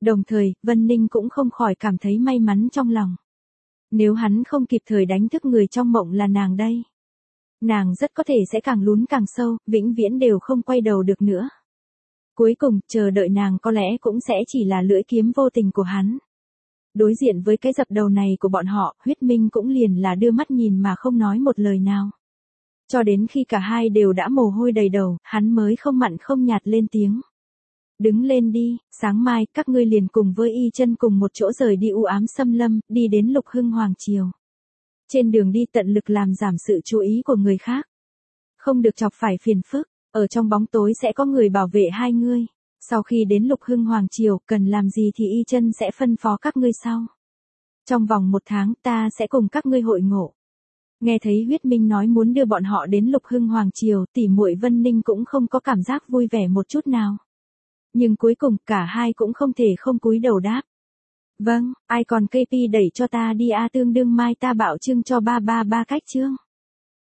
Đồng thời, Vân Ninh cũng không khỏi cảm thấy may mắn trong lòng. Nếu hắn không kịp thời đánh thức người trong mộng là nàng đây. Nàng rất có thể sẽ càng lún càng sâu, vĩnh viễn đều không quay đầu được nữa. Cuối cùng, chờ đợi nàng có lẽ cũng sẽ chỉ là lưỡi kiếm vô tình của hắn. Đối diện với cái dập đầu này của bọn họ, Huyết Minh cũng liền là đưa mắt nhìn mà không nói một lời nào. Cho đến khi cả hai đều đã mồ hôi đầy đầu, hắn mới không mặn không nhạt lên tiếng. Đứng lên đi, sáng mai các ngươi liền cùng với Y Chân cùng một chỗ rời đi u ám xâm lâm, đi đến Lục Hưng Hoàng Triều. Trên đường đi tận lực làm giảm sự chú ý của người khác. Không được chọc phải phiền phức, ở trong bóng tối sẽ có người bảo vệ hai ngươi. Sau khi đến Lục Hưng Hoàng Triều, cần làm gì thì Y Chân sẽ phân phó các ngươi sau. Trong vòng 1 tháng ta sẽ cùng các ngươi hội ngộ. Nghe thấy Huyết Minh nói muốn đưa bọn họ đến Lục Hưng Hoàng Triều, tỷ muội Vân Ninh cũng không có cảm giác vui vẻ một chút nào. Nhưng cuối cùng cả hai cũng không thể không cúi đầu đáp. Vâng, ai còn KP đẩy cho ta đi a, tương đương mai ta bảo trưng cho 333 cách chương.